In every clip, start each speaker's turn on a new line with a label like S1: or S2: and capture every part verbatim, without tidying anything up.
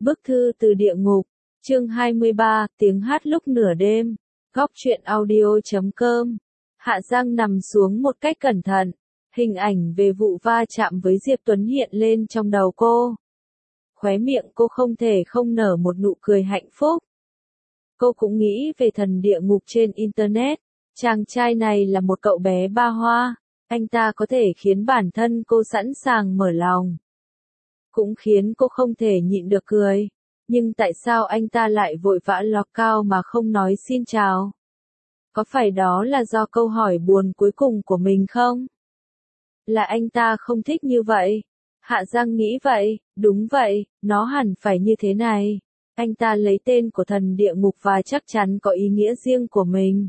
S1: Bức thư từ địa ngục, chương hai mươi ba, tiếng hát lúc nửa đêm, góc truyện audio chấm com. Hạ Giang nằm xuống một cách cẩn thận, hình ảnh về vụ va chạm với Diệp Tuấn hiện lên trong đầu cô. Khóe miệng cô không thể không nở một nụ cười hạnh phúc. Cô cũng nghĩ về thần địa ngục trên Internet, chàng trai này là một cậu bé ba hoa, anh ta có thể khiến bản thân cô sẵn sàng mở lòng. Cũng khiến cô không thể nhịn được cười, nhưng tại sao anh ta lại vội vã log cao mà không nói xin chào? Có phải đó là do câu hỏi buồn cuối cùng của mình không? Là anh ta không thích như vậy? Hạ Giang nghĩ vậy, đúng vậy, nó hẳn phải như thế này. Anh ta lấy tên của thần địa ngục và chắc chắn có ý nghĩa riêng của mình.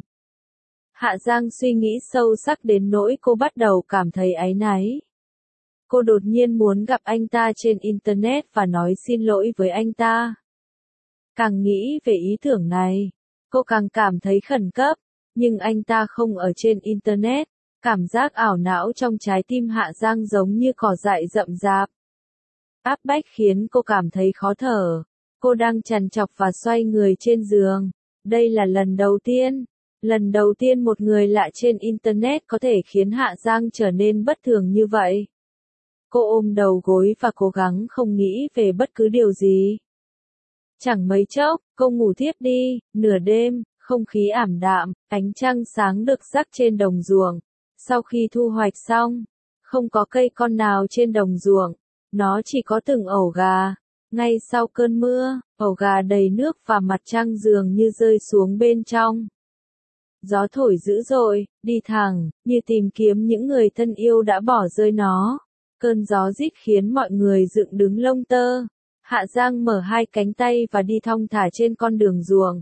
S1: Hạ Giang suy nghĩ sâu sắc đến nỗi cô bắt đầu cảm thấy áy náy. Cô đột nhiên muốn gặp anh ta trên Internet và nói xin lỗi với anh ta. Càng nghĩ về ý tưởng này, cô càng cảm thấy khẩn cấp, nhưng anh ta không ở trên Internet. Cảm giác ảo não trong trái tim Hạ Giang giống như cỏ dại rậm rạp. Áp bách khiến cô cảm thấy khó thở. Cô đang trằn trọc và xoay người trên giường. Đây là lần đầu tiên. Lần đầu tiên một người lạ trên Internet có thể khiến Hạ Giang trở nên bất thường như vậy. Cô ôm đầu gối và cố gắng không nghĩ về bất cứ điều gì. Chẳng mấy chốc, cô ngủ thiếp đi. Nửa đêm, không khí ảm đạm, ánh trăng sáng rực rắc trên đồng ruộng. Sau khi thu hoạch xong, không có cây con nào trên đồng ruộng, nó chỉ có từng ổ gà. Ngay sau cơn mưa, ổ gà đầy nước và mặt trăng dường như rơi xuống bên trong. Gió thổi dữ dội, đi thẳng, như tìm kiếm những người thân yêu đã bỏ rơi nó. Cơn gió rít khiến mọi người dựng đứng lông tơ. Hạ Giang mở hai cánh tay và đi thong thả trên con đường ruộng.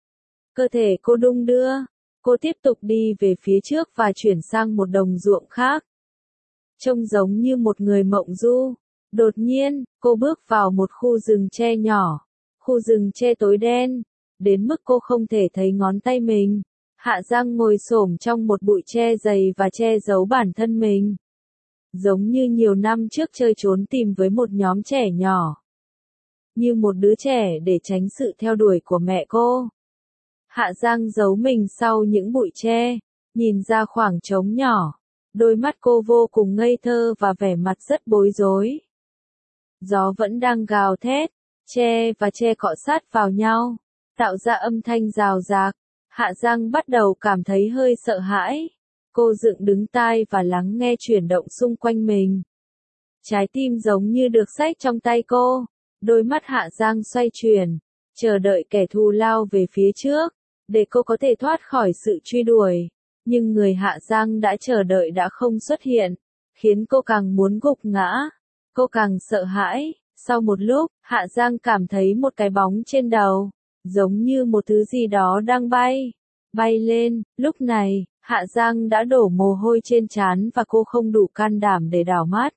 S1: Cơ thể cô đung đưa. Cô tiếp tục đi về phía trước và chuyển sang một đồng ruộng khác. Trông giống như một người mộng du. Đột nhiên, cô bước vào một khu rừng tre nhỏ. Khu rừng tre tối đen, đến mức cô không thể thấy ngón tay mình. Hạ Giang ngồi xổm trong một bụi tre dày và che giấu bản thân mình. Giống như nhiều năm trước chơi trốn tìm với một nhóm trẻ nhỏ. Như một đứa trẻ để tránh sự theo đuổi của mẹ cô. Hạ Giang giấu mình sau những bụi tre, nhìn ra khoảng trống nhỏ. Đôi mắt cô vô cùng ngây thơ và vẻ mặt rất bối rối. Gió vẫn đang gào thét, tre và tre cọ sát vào nhau, tạo ra âm thanh rào rạc. Hạ Giang bắt đầu cảm thấy hơi sợ hãi. Cô dựng đứng tai và lắng nghe chuyển động xung quanh mình. Trái tim giống như được xách trong tay cô. Đôi mắt Hạ Giang xoay chuyển, chờ đợi kẻ thù lao về phía trước, để cô có thể thoát khỏi sự truy đuổi. Nhưng người Hạ Giang đã chờ đợi đã không xuất hiện, khiến cô càng muốn gục ngã. Cô càng sợ hãi. Sau một lúc, Hạ Giang cảm thấy một cái bóng trên đầu, giống như một thứ gì đó đang bay. Bay lên. Lúc này, Hạ Giang đã đổ mồ hôi trên trán và cô không đủ can đảm để đảo mắt.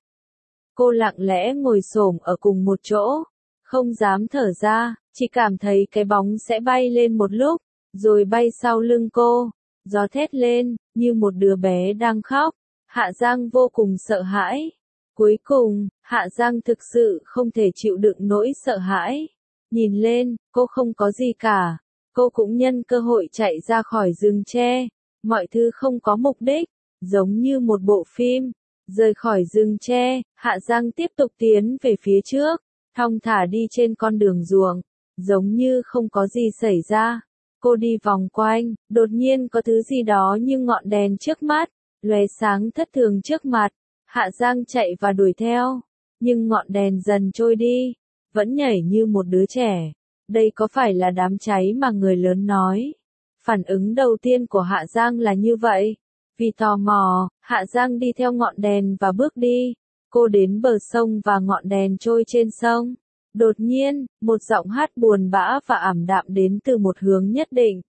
S1: Cô lặng lẽ ngồi xổm ở cùng một chỗ, không dám thở ra, chỉ cảm thấy cái bóng sẽ bay lên một lúc, rồi bay sau lưng cô. Gió thét lên, như một đứa bé đang khóc. Hạ Giang vô cùng sợ hãi. Cuối cùng, Hạ Giang thực sự không thể chịu đựng nỗi sợ hãi. Nhìn lên, cô không có gì cả. Cô cũng nhân cơ hội chạy ra khỏi rừng tre. Mọi thứ không có mục đích, giống như một bộ phim. Rời khỏi rừng tre, Hạ Giang tiếp tục tiến về phía trước, thong thả đi trên con đường ruộng, giống như không có gì xảy ra. Cô đi vòng quanh, đột nhiên có thứ gì đó như ngọn đèn trước mắt, lóe sáng thất thường trước mặt. Hạ Giang chạy và đuổi theo, nhưng ngọn đèn dần trôi đi, vẫn nhảy như một đứa trẻ. Đây có phải là đám cháy mà người lớn nói? Phản ứng đầu tiên của Hạ Giang là như vậy. Vì tò mò, Hạ Giang đi theo ngọn đèn và bước đi. Cô đến bờ sông và ngọn đèn trôi trên sông. Đột nhiên, một giọng hát buồn bã và ảm đạm đến từ một hướng nhất định.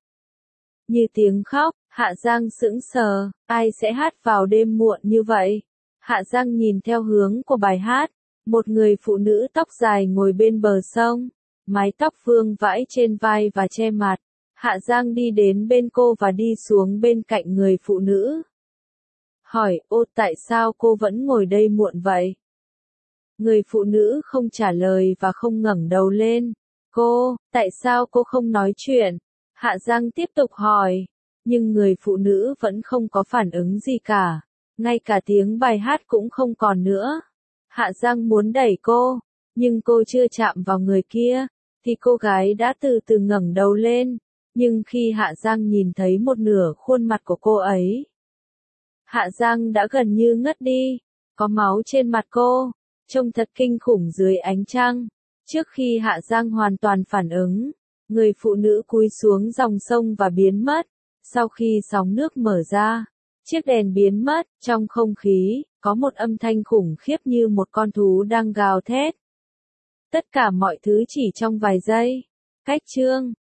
S1: Như tiếng khóc. Hạ Giang sững sờ. Ai sẽ hát vào đêm muộn như vậy? Hạ Giang nhìn theo hướng của bài hát. Một người phụ nữ tóc dài ngồi bên bờ sông. Mái tóc vương vãi trên vai và che mặt. Hạ Giang đi đến bên cô và đi xuống bên cạnh người phụ nữ. Hỏi, ô tại sao cô vẫn ngồi đây muộn vậy? Người phụ nữ không trả lời và không ngẩng đầu lên. Cô, tại sao cô không nói chuyện? Hạ Giang tiếp tục hỏi. Nhưng người phụ nữ vẫn không có phản ứng gì cả. Ngay cả tiếng bài hát cũng không còn nữa. Hạ Giang muốn đẩy cô, nhưng cô chưa chạm vào người kia, thì cô gái đã từ từ ngẩng đầu lên. Nhưng khi Hạ Giang nhìn thấy một nửa khuôn mặt của cô ấy, Hạ Giang đã gần như ngất đi. Có máu trên mặt cô, trông thật kinh khủng dưới ánh trăng. Trước khi Hạ Giang hoàn toàn phản ứng, người phụ nữ cúi xuống dòng sông và biến mất. Sau khi sóng nước mở ra, chiếc đèn biến mất, trong không khí, có một âm thanh khủng khiếp như một con thú đang gào thét. Tất cả mọi thứ chỉ trong vài giây. Cách chương